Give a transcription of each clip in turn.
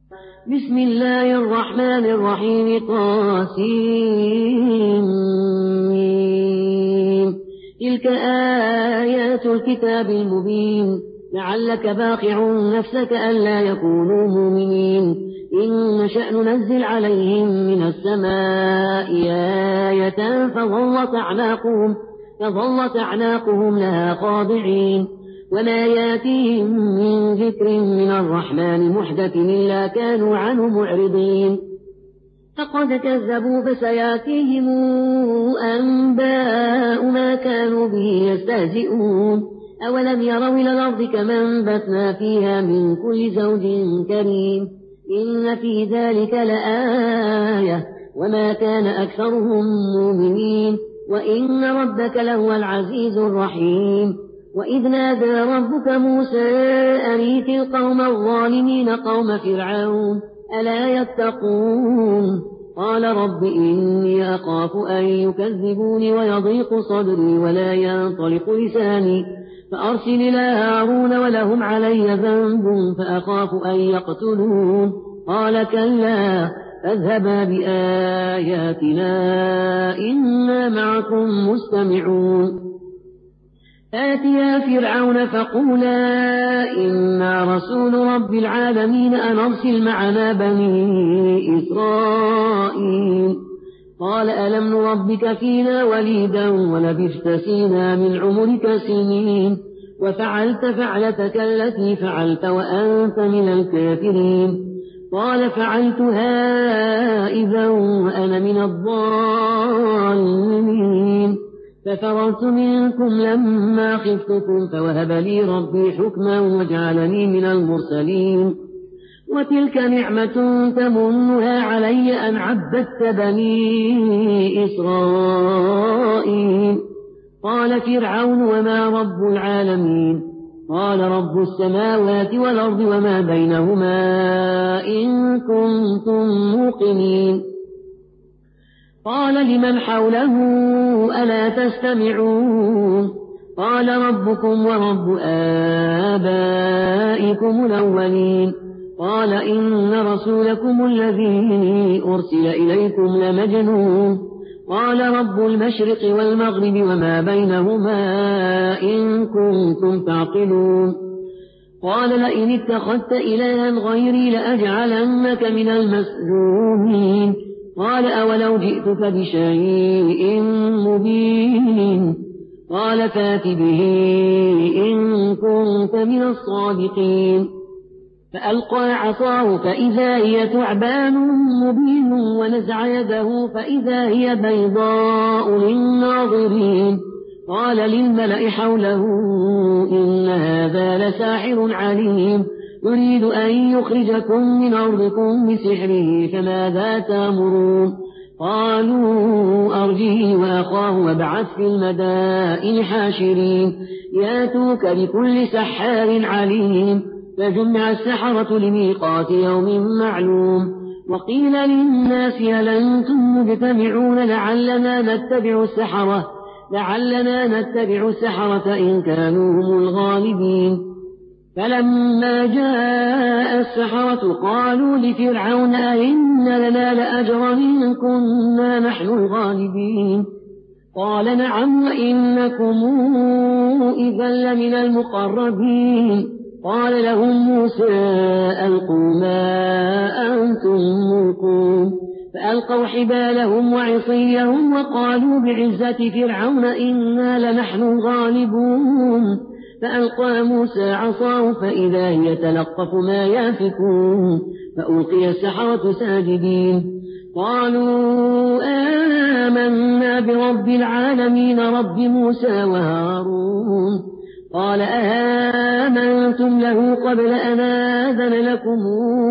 بسم الله الرحمن الرحيم طاسين تلك آيات الكتاب المبين لعلك باخع نفسك ألا يكونوا مؤمنين إن نشأ ننزل عليهم من السماء آية فظلت أعناقهم لها خاضعين وما ياتيهم من ذكر من الرحمن محدث إلا كانوا عنه معرضين فقد كذبوا فسياتيهم أنباء ما كانوا به يستهزئون أولم يروا إلى الأرض كما أنبتنا فيها من كل زوج كريم إن في ذلك لآية وما كان أكثرهم مؤمنين وإن ربك لهو العزيز الرحيم وإذ نادى ربك موسى أن ائت القوم الظالمين قوم فرعون ألا يتقون قال رب إني أخاف أن يكذبوني ويضيق صدري ولا ينطلق لساني فأرسل إلى هارون ولهم علي ذنب فأخاف أن يقتلون قال كلا فاذهبا بآياتنا إنا معكم مستمعون آتيا فرعون فقولا إنا رسول رب العالمين أن أرسل معنا بني إسرائيل قال ألم نربك فينا وليدا ولبثت فينا من عمرك سنين وفعلت فعلتك التي فعلت وأنت من الكافرين قال فعلتها إذا وأنا من الضالين ففررت منكم لما خفتكم فوهب لي ربي حكما وجعلني من المرسلين وتلك نعمة تمنها علي أن عبدت بني إسرائيل قال فرعون وما رب العالمين قال رب السماوات والأرض وما بينهما إن كنتم موقنين قال لمن حوله ألا تستمعون قال ربكم ورب آبائكم الأولين قال إن رسولكم الذي أرسل إليكم لمجنون قال رب المشرق والمغرب وما بينهما إن كنتم تعقلون قال لئن اتخذت إلها غيري لأجعلنك من المسجونين قال أولو جئتك بشيء مبين قال فات به إن كنت من الصادقين فألقى عصاه فإذا هي ثعبان مبين ونزع يده فإذا هي بيضاء للناظرين قال للملأ حوله إن هذا لساحر عليم يريد أن يخرجكم من أرضكم بسحره فماذا تأمرون قالوا أرجه وأخاه وابعث في المدائن حاشرين ياتوك بكل سحار عليم فجمع السحرة لميقات يوم معلوم وقيل للناس هل أنتم مجتمعون لعلنا نتبع السحرة إن كانوا هم الغالبين فلما جاء السحرة قالوا لفرعون أئن لنا لأجرا إن كنا نحن الغالبين قال نعم وإنكم إذا لمن المقربين قال لهم موسى ألقوا ما أنتم ملقون فألقوا حبالهم وعصيهم وقالوا بعزة فرعون إنا لنحن الغالبون فألقى موسى عصاه فإذا هي تلقف ما يافكون فألقي السحرة ساجدين قالوا آمنا برب العالمين رب موسى وهارون قال آمنتم له قبل أن آذن لكم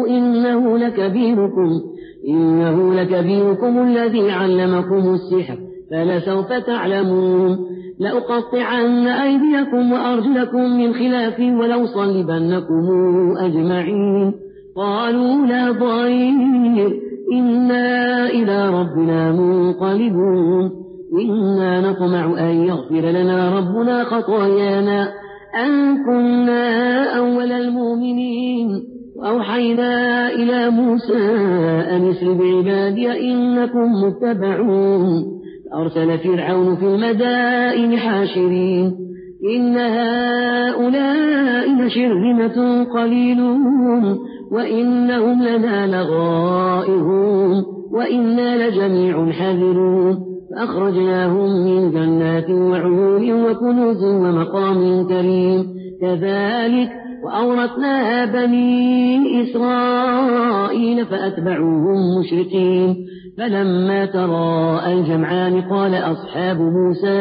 إنه لكبيركم الذي علمكم السحر فلسوف تعلمون لأقطعن أيديكم وأرجلكم من خلاف ولأصلبنكم أجمعين قالوا لا ضير إنا إلى ربنا منقلبون إنا نطمع أن يغفر لنا ربنا خطايانا أن كنا أول المؤمنين وأوحينا إلى موسى أن اسر بعبادي إنكم متبعون فأرسل فرعون في المدائن حاشرين إن هؤلاء لشرذمة قليلون وإنهم لنا لغائظون وإنا لجميع حاذرون فأخرجناهم من جنات وعيون وكنوز ومقام كريم كذلك وأورثناها بني إسرائيل فأتبعوهم مشرقين فلما تراءى الجمعان قال أصحاب موسى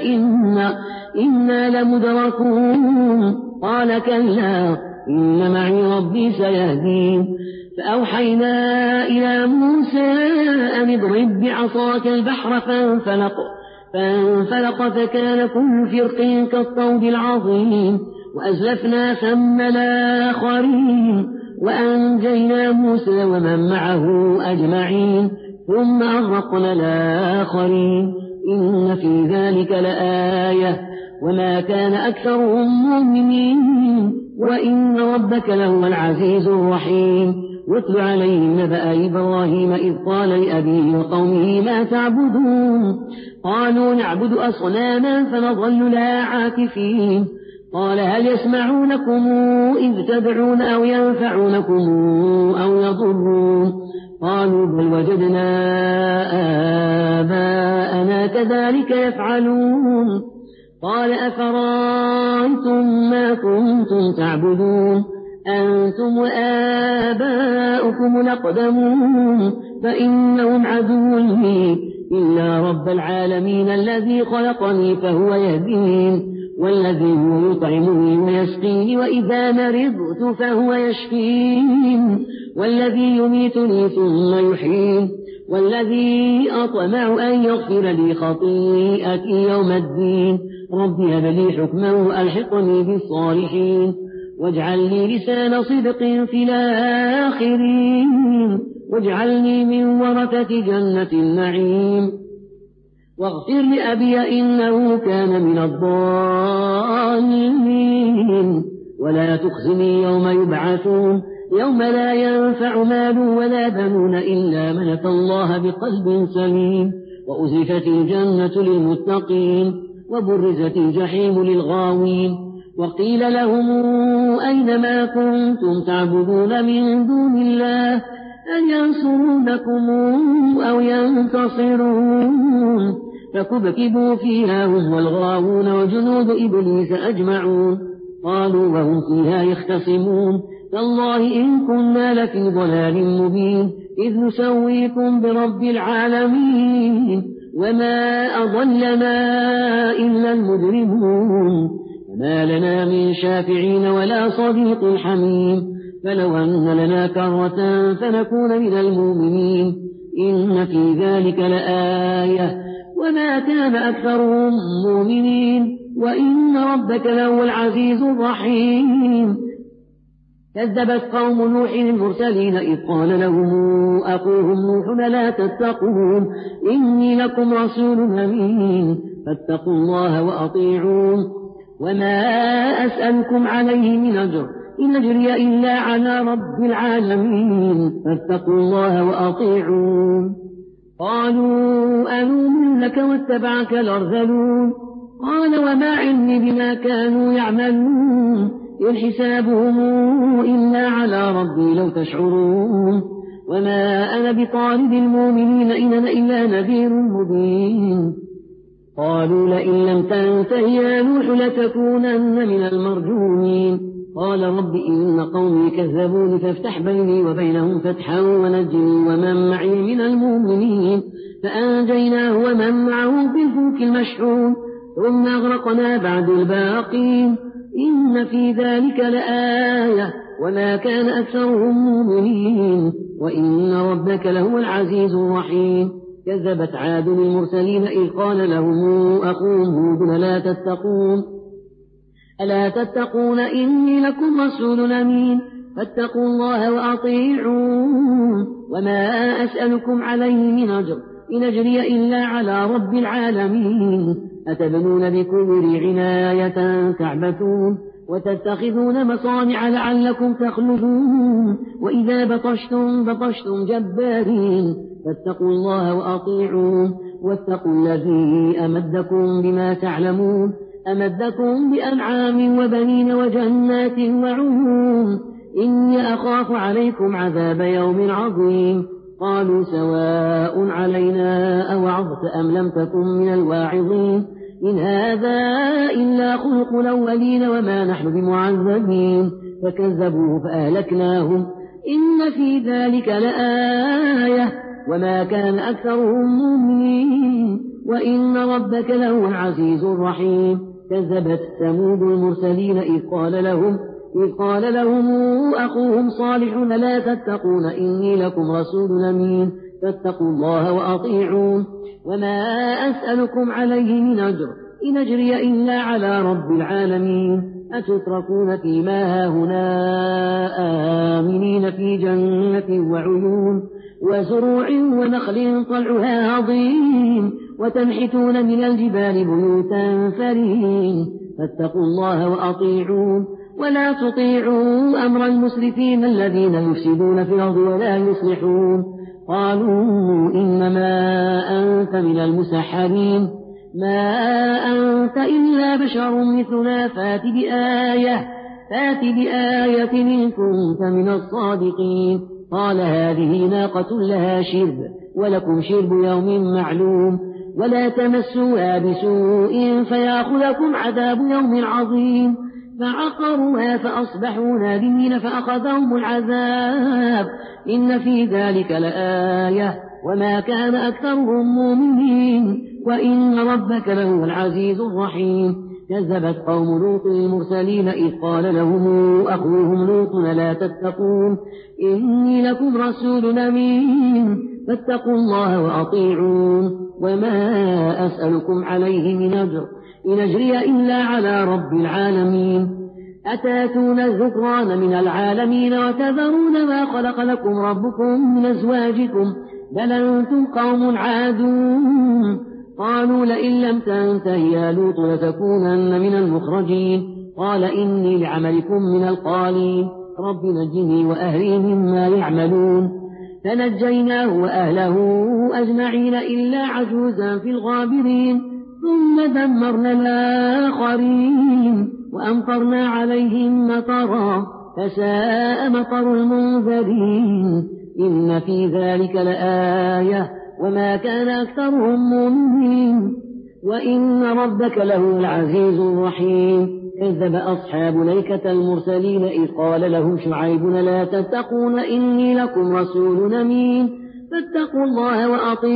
إنا لمدركون قال كلا إن معي ربي سيهدين فأوحينا إلى موسى أن اضرب بعصاك البحر فانفلق فكان كل فرق كالطود العظيم وأزلفنا ثم الآخرين وأنجينا موسى ومن معه أجمعين ثم أغرقنا الآخرين إن في ذلك لآية وما كان أكثرهم مؤمنين وإن ربك لهو العزيز الرحيم واتل عليهم نبأ إبراهيم إذ قال لأبيه وقومه ما تعبدون قالوا نعبد أصناما فنظل لها عاكفين قال هل يسمعونكم إذ تدعون أو ينفعونكم أو يضرون قالوا بل وجدنا آباءنا كذلك يفعلون قال أفرأيتم ما كنتم تعبدون أنتم وآباؤكم الأقدمون فإنهم عدو لي إلا رب العالمين الذي خلقني فهو يهدين والذي هو يطعمني ويسقيني وإذا مرضت فهو يشفين والذي يميتني ثم يحيين والذي أطمع أن يغفر لي خطيئتي يوم الدين رب هب لي حكما وألحقني بالصالحين واجعل لي لسان صدق في الآخرين واجعلني من ورثة جنة النعيم واغفر لأبي إنه كان من الضالين ولا تخزني يوم يبعثون يوم لا ينفع مال ولا بنون إلا من أتى الله بقلب سليم وأزلفت الجنة للمتقين وبرزت الجحيم للغاوين وقيل لهم أين ما كنتم تعبدون من دون الله أن ينصرونكم أو ينتصرون فكبكبوا فيها هم والغاوون وجنود إبليس أجمعون قالوا وهم فيها يختصمون تالله إن كنا لفي ضلال مبين إذ نسويكم برب العالمين وما أضلنا إلا المجرمون وما لنا من شافعين ولا صديق حميم فلو أن لنا كرة فنكون من المؤمنين إن في ذلك لآية وما كان أكثرهم مؤمنين وإن ربك لهو العزيز الرحيم كذبت قوم نوح المرسلين إذ قال لهم أخوهم نوح لا تتقون إني لكم رسول أمين فاتقوا الله وأطيعون وما أسألكم عليه من أجر إن أجري إلا على رب العالمين فاتقوا الله وأطيعون قالوا أنؤمن لك واتبعك الأرذلون قال وما علمي بما كانوا يعملون إن حسابهم إلا على ربي لو تشعرون وما أنا بطارد المؤمنين إن أنا إلا نذير مبين قالوا لئن لم تنته يا نوح لتكونن من المرجومين قال رب إن قومي كذبون فافتح بيني وبينهم فتحا ونجني ومن معي من المؤمنين فأنجيناه ومن معه في الفلك المشحون ثم أغرقنا بعد الباقين إن في ذلك لآية وما كان أكثرهم مؤمنين وإن ربك لهو العزيز الرحيم كذبت عاد المرسلين إذ قال لهم أخوهم هود ألا تتقون إني لكم رسول أمين فاتقوا الله وأطيعون وما أسألكم عليه من أجر إن أجري إلا على رب العالمين أتبنون بكل عناية تعبثون وتتخذون مصانع لعلكم تخلدون وإذا بطشتم جبارين فاتقوا الله وأطيعون واتقوا الذي أمدكم بما تعلمون أمدكم بأنعام وبنين وجنات وعيون إني أخاف عليكم عذاب يوم عظيم قالوا سواء علينا أوعظت أم لم تكن من الواعظين إن هذا إلا خلق الأولين وما نحن بمعذبين فكذبوه فأهلكناهم إن في ذلك لآية وما كان أكثرهم مؤمنين وإن ربك لهو العزيز الرحيم كذبت ثمود المرسلين إذ قال لهم أخوهم صالح لا تتقون إني لكم رسول أمين فاتقوا الله وأطيعون وما أسألكم عليه من أجر إن أجري إلا على رب العالمين أتتركون فيما هاهنا آمنين في جنة وعيون وزروع ونخل طلعها هضيم وتنحتون من الجبال بيوتا فرين فاتقوا الله وأطيعون ولا تطيعوا أمر المسرفين الذين يفسدون في الأرض ولا يصلحون قالوا إنما أنت من المسحرين ما أنت إلا بشر مثلنا فات بآية إن كنت من الصادقين قال هذه ناقة لها شرب ولكم شرب يوم معلوم ولا تمسوها بسوء فيأخذكم عذاب يوم عظيم فعقروها فأصبحوا نادمين فأخذهم العذاب إن في ذلك لآية وما كان أكثرهم مؤمنين وإن ربك لهو العزيز الرحيم كذبت قوم لوط المرسلين إذ قال لهم أخوهم لوط لا تتقون إني لكم رسول أمين فاتقوا الله وأطيعون وما أسألكم عليه من أجر إن أجري إلا على رب العالمين أتاتون الذكران من العالمين وتذرون ما خلق لكم ربكم من أزواجكم بل أنتم قوم عادون قالوا لئن لم تنته يا لوط لتكونن من المخرجين قال إني لعملكم من القالين رب نجني وأهلي مما يعملون فنجيناه وأهله أجمعين إلا عجوزا في الغابرين ثم دمرنا الآخرين وأمطرنا عليهم مطرا فساء مطر المنذرين إن في ذلك لآية وما كان أكثرهم مؤمنين وإن ربك له العزيز الرحيم كذب أصحاب الأيكة المرسلين إذ قال لهم شعيب لا تتقون إني لكم رسول أمين فاتقوا الله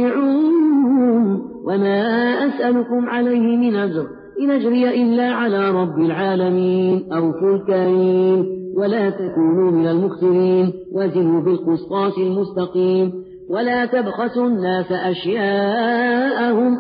وأطيعون وما أسألكم عليه من أجر إن أجري إلا على رب العالمين أوفوا الكيل ولا تكونوا من المخسرين وزنوا بالقسطاس المستقيم ولا تبخسوا الناس أشياءهم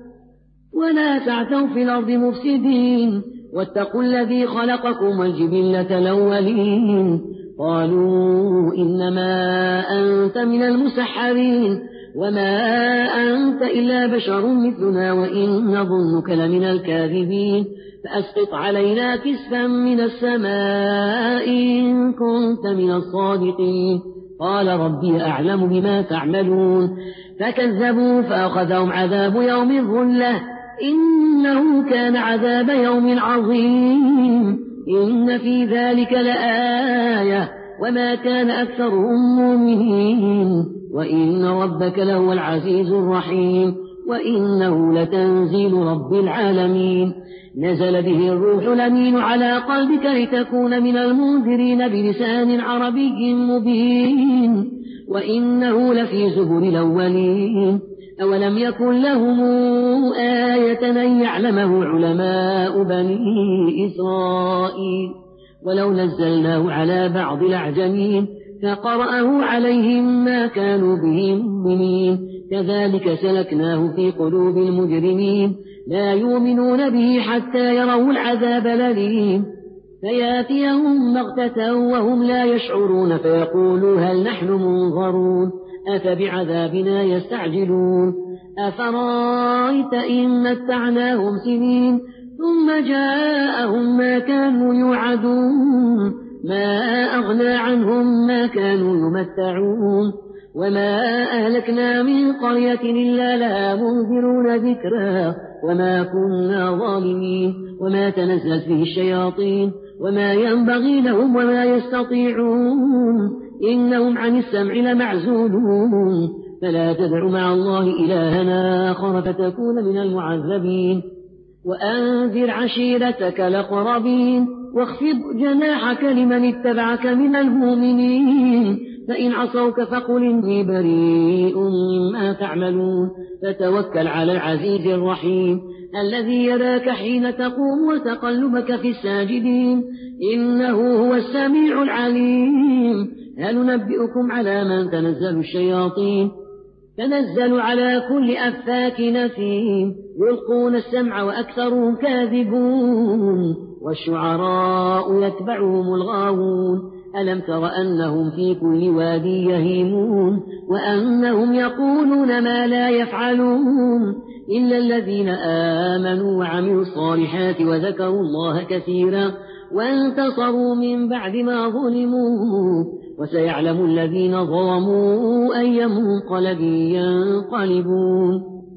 ولا تعثوا في الأرض مفسدين واتقوا الذي خلقكم والجبلة الأولين قالوا إنما أنت من المسحرين وما أنت إلا بشر مثلنا وإن نظنك لمن الكاذبين فأسقط علينا كسفا من السماء إن كنت من الصادقين قال ربي أعلم بما تعملون فكذبوا فأخذهم عذاب يوم الظلة إنه كان عذاب يوم عظيم إن في ذلك لآية وما كان أكثرهم مؤمنين وإن ربك لهو العزيز الرحيم وإنه لتنزيل رب العالمين نزل به الروح الأمين على قلبك لتكون من المنذرين بلسان عربي مبين وإنه لفي زبر الأولين أولم يكن لهم آية أن يعلمه علماء بني إسرائيل ولو نزلناه على بعض الأعجمين فقرأه عليهم ما كانوا به مؤمنين كذلك سلكناه في قلوب المجرمين لا يؤمنون به حتى يروا العذاب الأليم فياتيهم بغتة وهم لا يشعرون فيقولوا هل نحن منظرون أفبعذابنا يستعجلون أفرأيت إن متعناهم سنين ثم جاءهم ما كانوا يوعدون ما أغنى عنهم ما كانوا يمتعون وما أهلكنا من قرية إلا لها منذرون ذكرا وما كنا ظالمين وما تنزلت به الشياطين وما ينبغي لهم وما يستطيعون إنهم عن السمع لمعزولون فلا تدع مع الله إلهنا آخر فتكون من المعذبين وأنذر عشيرتك الأقربين واخفض جناحك لمن اتبعك من المؤمنين فإن عصوك فقل إني بريء مما تعملون فتوكل على العزيز الرحيم الذي يراك حين تقوم وتقلبك في الساجدين إنه هو السميع العليم هل ننبئكم على من تنزل الشياطين تنزل على كل أفاك نثيم يلقون السمع وأكثرهم كاذبون والشعراء يتبعهم الغاوون ألم تر أنهم في كل وادي يهيمون وأنهم يقولون ما لا يفعلون إلا الذين آمنوا وعملوا الصالحات وذكروا الله كثيرا وانتصروا من بعد ما ظلموا وسيعلم الذين ظلموا أي منقلب ينقلبون